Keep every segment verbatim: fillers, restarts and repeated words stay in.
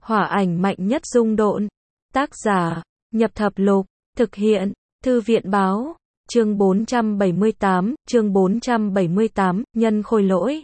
Hỏa ảnh mạnh nhất dung độn. Tác giả, Nhập Thập Lục. Thực hiện, Thư viện Báo. Chương bốn trăm bảy mươi tám, chương bốn trăm bảy mươi tám, nhân khôi lỗi.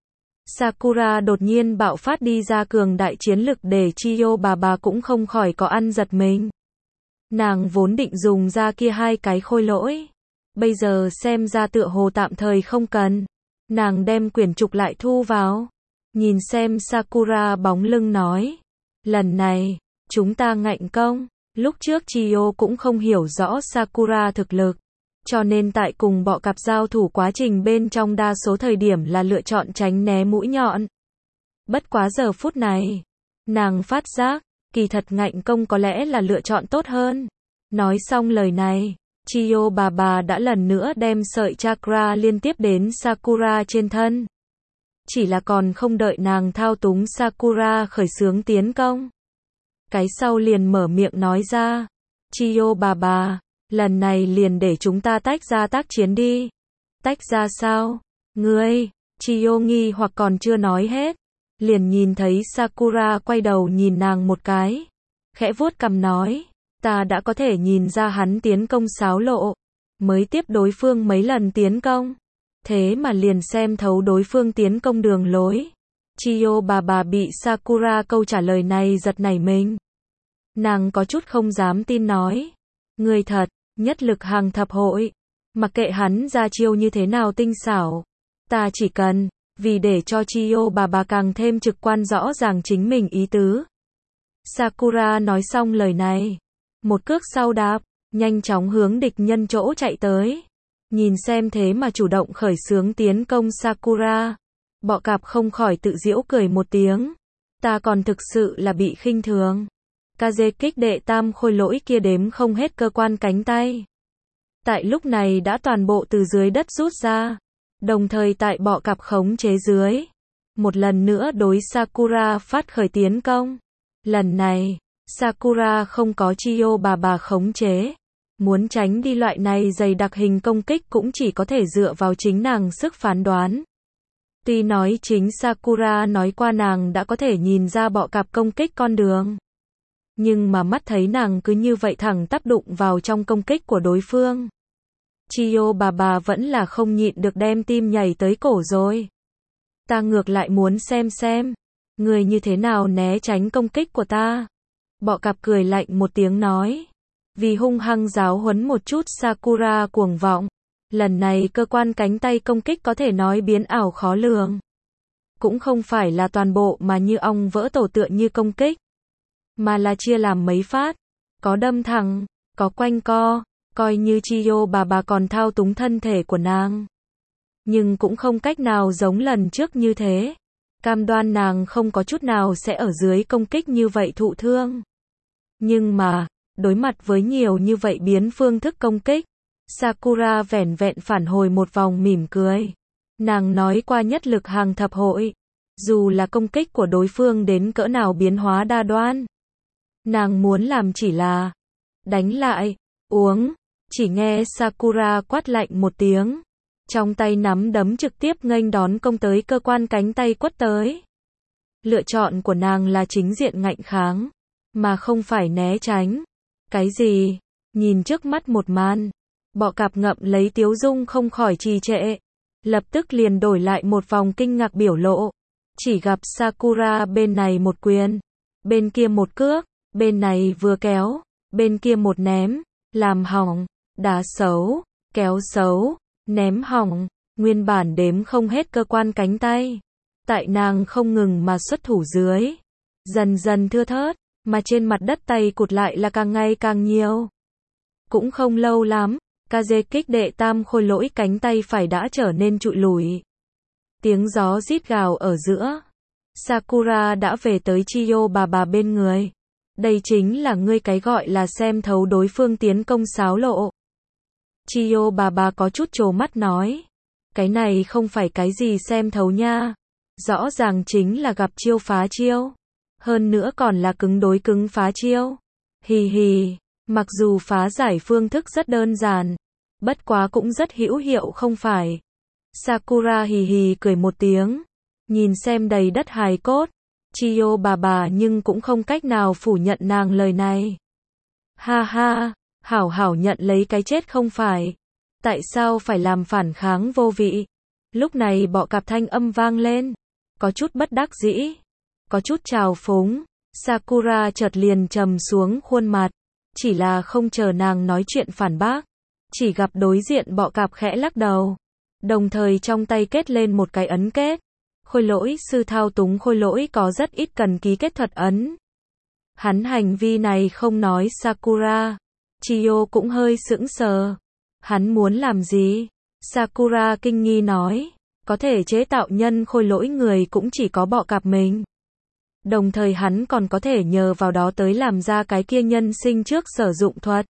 Sakura đột nhiên bạo phát đi ra cường đại chiến lực để Chiyo bà bà cũng không khỏi có ăn giật mình. Nàng vốn định dùng ra kia hai cái khôi lỗi. Bây giờ xem ra tựa hồ tạm thời không cần. Nàng đem quyển trục lại thu vào. Nhìn xem Sakura bóng lưng nói. Lần này, chúng ta ngạnh công. Lúc trước Chiyo cũng không hiểu rõ Sakura thực lực. Cho nên tại cùng bọ cạp giao thủ quá trình bên trong đa số thời điểm là lựa chọn tránh né mũi nhọn. Bất quá giờ phút này, nàng phát giác, kỳ thật ngạnh công có lẽ là lựa chọn tốt hơn. Nói xong lời này, Chiyo bà bà đã lần nữa đem sợi chakra liên tiếp đến Sakura trên thân. Chỉ là còn không đợi nàng thao túng Sakura khởi xướng tiến công. Cái sau liền mở miệng nói ra, Chiyo bà bà, lần này liền để chúng ta tách ra tác chiến đi. Tách ra sao? Ngươi, Chiyo nghi hoặc còn chưa nói hết. Liền nhìn thấy Sakura quay đầu nhìn nàng một cái. Khẽ vuốt cằm nói, ta đã có thể nhìn ra hắn tiến công xáo lộ. Mới tiếp đối phương mấy lần tiến công. Thế mà liền xem thấu đối phương tiến công đường lối. Chiyo bà bà bị Sakura câu trả lời này giật nảy mình. Nàng có chút không dám tin nói. Người thật, nhất lực hàng thập hội. Mặc kệ hắn ra chiêu như thế nào tinh xảo. Ta chỉ cần, vì để cho Chiyo bà bà càng thêm trực quan rõ ràng chính mình ý tứ. Sakura nói xong lời này. Một cước sau đạp, nhanh chóng hướng địch nhân chỗ chạy tới. Nhìn xem thế mà chủ động khởi xướng tiến công Sakura. Bọ cạp không khỏi tự giễu cười một tiếng. Ta còn thực sự là bị khinh thường. Kaze kích đệ tam khôi lỗi kia đếm không hết cơ quan cánh tay. Tại lúc này đã toàn bộ từ dưới đất rút ra. Đồng thời tại bọ cạp khống chế dưới. Một lần nữa đối Sakura phát khởi tiến công. Lần này, Sakura không có Chiyo bà bà khống chế. Muốn tránh đi loại này dày đặc hình công kích cũng chỉ có thể dựa vào chính nàng sức phán đoán. Tuy nói chính Sakura nói qua nàng đã có thể nhìn ra bọ cạp công kích con đường. Nhưng mà mắt thấy nàng cứ như vậy thẳng tắp đụng vào trong công kích của đối phương. Chiyo bà bà vẫn là không nhịn được đem tim nhảy tới cổ rồi. Ta ngược lại muốn xem xem. Người như thế nào né tránh công kích của ta. Bọ cạp cười lạnh một tiếng nói. Vì hung hăng giáo huấn một chút Sakura cuồng vọng. Lần này cơ quan cánh tay công kích có thể nói biến ảo khó lường. Cũng không phải là toàn bộ mà như ong vỡ tổ tựa như công kích. Mà là chia làm mấy phát. Có đâm thẳng, có quanh co, coi như Chiyo bà bà còn thao túng thân thể của nàng. Nhưng cũng không cách nào giống lần trước như thế. Cam đoan nàng không có chút nào sẽ ở dưới công kích như vậy thụ thương. Nhưng mà, đối mặt với nhiều như vậy biến phương thức công kích, Sakura vẻn vẹn phản hồi một vòng mỉm cười. Nàng nói qua nhất lực hàng thập hội. Dù là công kích của đối phương đến cỡ nào biến hóa đa đoan. Nàng muốn làm chỉ là đánh lại, uống. Chỉ nghe Sakura quát lạnh một tiếng. Trong tay nắm đấm trực tiếp nghênh đón công tới cơ quan cánh tay quất tới. Lựa chọn của nàng là chính diện ngạnh kháng. Mà không phải né tránh. Cái gì? Nhìn trước mắt một màn. Bọ cạp ngậm lấy tiếu dung không khỏi trì trệ. Lập tức liền đổi lại một vòng kinh ngạc biểu lộ. Chỉ gặp Sakura bên này một quyền. Bên kia một cước. Bên này vừa kéo. Bên kia một ném. Làm hỏng. Đá xấu. Kéo xấu. Ném hỏng. Nguyên bản đếm không hết cơ quan cánh tay. Tại nàng không ngừng mà xuất thủ dưới. Dần dần thưa thớt. Mà trên mặt đất tay cụt lại là càng ngày càng nhiều. Cũng không lâu lắm. Kaze kích đệ tam khôi lỗi cánh tay phải đã trở nên trụi lùi. Tiếng gió rít gào ở giữa. Sakura đã về tới Chiyo bà bà bên người. Đây chính là ngươi cái gọi là xem thấu đối phương tiến công xáo lộ. Chiyo bà bà có chút trố mắt nói. Cái này không phải cái gì xem thấu nha. Rõ ràng chính là gặp chiêu phá chiêu. Hơn nữa còn là cứng đối cứng phá chiêu. Hì hì. Mặc dù phá giải phương thức rất đơn giản. Bất quá cũng rất hữu hiệu không phải. Sakura hì hì cười một tiếng. Nhìn xem đầy đất hài cốt. Chiyo bà bà nhưng cũng không cách nào phủ nhận nàng lời này. Ha ha, hảo hảo nhận lấy cái chết không phải. Tại sao phải làm phản kháng vô vị? Lúc này bọ cạp thanh âm vang lên. Có chút bất đắc dĩ. Có chút trào phúng. Sakura chợt liền trầm xuống khuôn mặt. Chỉ là không chờ nàng nói chuyện phản bác. Chỉ gặp đối diện bọ cạp khẽ lắc đầu. Đồng thời trong tay kết lên một cái ấn kết. Khôi lỗi sư thao túng khôi lỗi có rất ít cần ký kết thuật ấn. Hắn hành vi này không nói Sakura. Chiyo cũng hơi sững sờ. Hắn muốn làm gì? Sakura kinh nghi nói. Có thể chế tạo nhân khôi lỗi người cũng chỉ có bọ cạp mình. Đồng thời hắn còn có thể nhờ vào đó tới làm ra cái kia nhân sinh trước sử dụng thuật.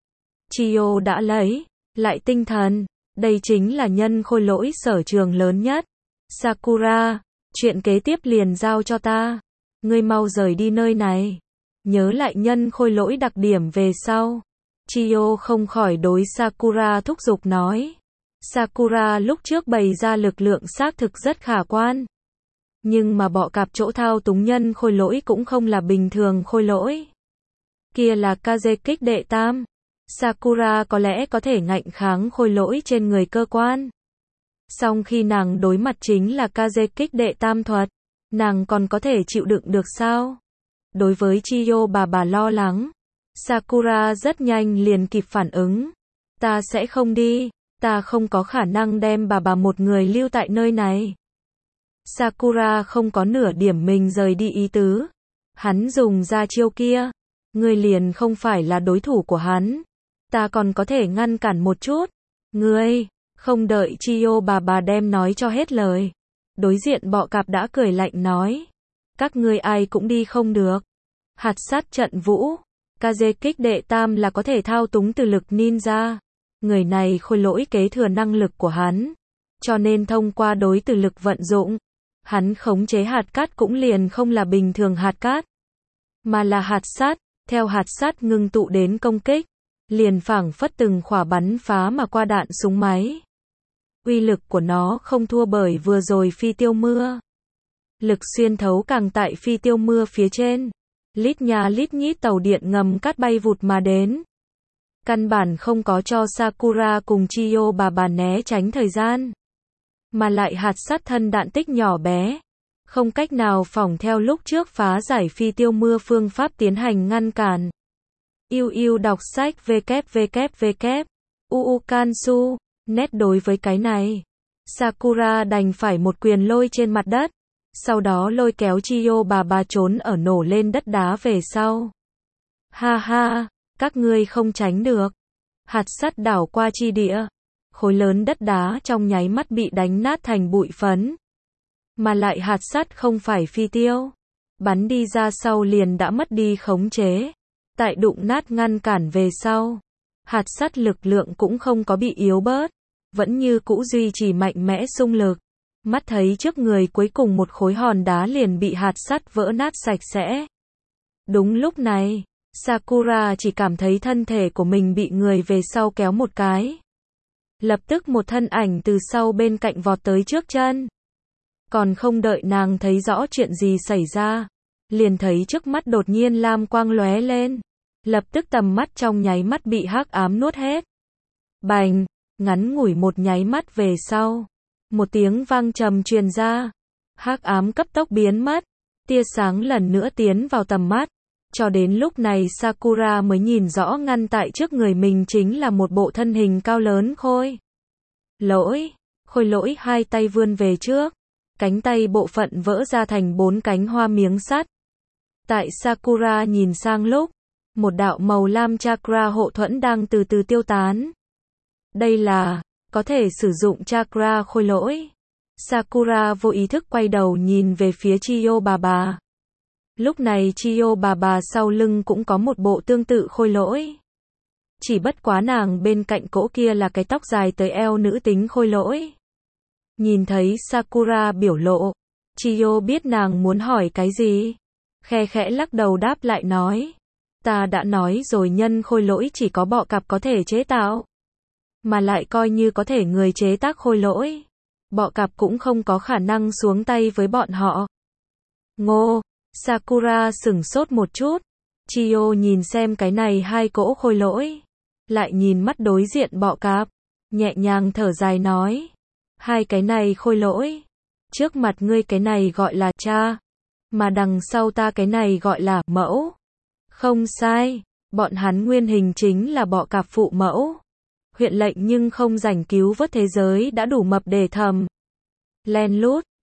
Chiyo đã lấy lại tinh thần. Đây chính là nhân khôi lỗi sở trường lớn nhất. Sakura, chuyện kế tiếp liền giao cho ta. Ngươi mau rời đi nơi này. Nhớ lại nhân khôi lỗi đặc điểm về sau. Chiyo không khỏi đối Sakura thúc giục nói. Sakura lúc trước bày ra lực lượng xác thực rất khả quan. Nhưng mà bọ cạp chỗ thao túng nhân khôi lỗi cũng không là bình thường khôi lỗi. Kia là Kaze kích đệ tam. Sakura có lẽ có thể ngạnh kháng khôi lỗi trên người cơ quan. Song khi nàng đối mặt chính là Kaze kích đệ tam thuật, nàng còn có thể chịu đựng được sao? Đối với Chiyo bà bà lo lắng, Sakura rất nhanh liền kịp phản ứng. Ta sẽ không đi, ta không có khả năng đem bà bà một người lưu tại nơi này. Sakura không có nửa điểm mình rời đi ý tứ. Hắn dùng ra chiêu kia, ngươi liền không phải là đối thủ của hắn. Ta còn có thể ngăn cản một chút. Ngươi, không đợi Chiyo bà bà đem nói cho hết lời. Đối diện bọ cạp đã cười lạnh nói. Các ngươi ai cũng đi không được. Hạt sát trận vũ. Kaze kích đệ tam là có thể thao túng từ lực ninja. Người này khôi lỗi kế thừa năng lực của hắn. Cho nên thông qua đối từ lực vận dụng, hắn khống chế hạt cát cũng liền không là bình thường hạt cát. Mà là hạt sát, theo hạt sát ngưng tụ đến công kích. Liền phảng phất từng khỏa bắn phá mà qua đạn súng máy. Uy lực của nó không thua bởi vừa rồi phi tiêu mưa. Lực xuyên thấu càng tại phi tiêu mưa phía trên. Lít nhà lít nhít tàu điện ngầm cát bay vụt mà đến. Căn bản không có cho Sakura cùng Chiyo bà bà né tránh thời gian. Mà lại hạt sát thân đạn tích nhỏ bé. Không cách nào phỏng theo lúc trước phá giải phi tiêu mưa phương pháp tiến hành ngăn cản. Yêu yêu đọc sách www. Uukansu. Nét đối với cái này. Sakura đành phải một quyền lôi trên mặt đất. Sau đó lôi kéo Chiyo bà bà trốn ở nổ lên đất đá về sau. Ha ha, các ngươi không tránh được. Hạt sắt đảo qua chi địa. Khối lớn đất đá trong nháy mắt bị đánh nát thành bụi phấn. Mà lại hạt sắt không phải phi tiêu. Bắn đi ra sau liền đã mất đi khống chế. Tại đụng nát ngăn cản về sau. Hạt sắt lực lượng cũng không có bị yếu bớt. Vẫn như cũ duy trì mạnh mẽ xung lực. Mắt thấy trước người cuối cùng một khối hòn đá liền bị hạt sắt vỡ nát sạch sẽ. Đúng lúc này, Sakura chỉ cảm thấy thân thể của mình bị người về sau kéo một cái. Lập tức một thân ảnh từ sau bên cạnh vọt tới trước chân. Còn không đợi nàng thấy rõ chuyện gì xảy ra, liền thấy trước mắt đột nhiên lam quang lóe lên. Lập tức tầm mắt trong nháy mắt bị hắc ám nuốt hết. Bành, ngắn ngủi một nháy mắt về sau. Một tiếng vang trầm truyền ra. Hắc ám cấp tốc biến mất. Tia sáng lần nữa tiến vào tầm mắt. Cho đến lúc này Sakura mới nhìn rõ ngăn tại trước người mình chính là một bộ thân hình cao lớn khôi lỗi. Khôi lỗi hai tay vươn về trước. Cánh tay bộ phận vỡ ra thành bốn cánh hoa miếng sắt. Tại Sakura nhìn sang lúc, một đạo màu lam chakra hộ thuẫn đang từ từ tiêu tán. Đây là có thể sử dụng chakra khôi lỗi. Sakura vô ý thức quay đầu nhìn về phía Chiyo bà bà. Lúc này Chiyo bà bà sau lưng cũng có một bộ tương tự khôi lỗi. Chỉ bất quá nàng bên cạnh cỗ kia là cái tóc dài tới eo nữ tính khôi lỗi. Nhìn thấy Sakura biểu lộ, Chiyo biết nàng muốn hỏi cái gì. Khe khẽ lắc đầu đáp lại nói. Ta đã nói rồi nhân khôi lỗi chỉ có bọ cạp có thể chế tạo. Mà lại coi như có thể người chế tác khôi lỗi. Bọ cạp cũng không có khả năng xuống tay với bọn họ. Ngô, Sakura sửng sốt một chút. Chiyo nhìn xem cái này hai cỗ khôi lỗi. Lại nhìn mắt đối diện bọ cạp. Nhẹ nhàng thở dài nói. Hai cái này khôi lỗi. Trước mặt ngươi cái này gọi là cha. Mà đằng sau ta cái này gọi là mẫu. Không sai. Bọn hắn nguyên hình chính là bọ cạp phụ mẫu. Huyện lệnh nhưng không rảnh cứu vớt thế giới đã đủ mập để thầm. Len lút.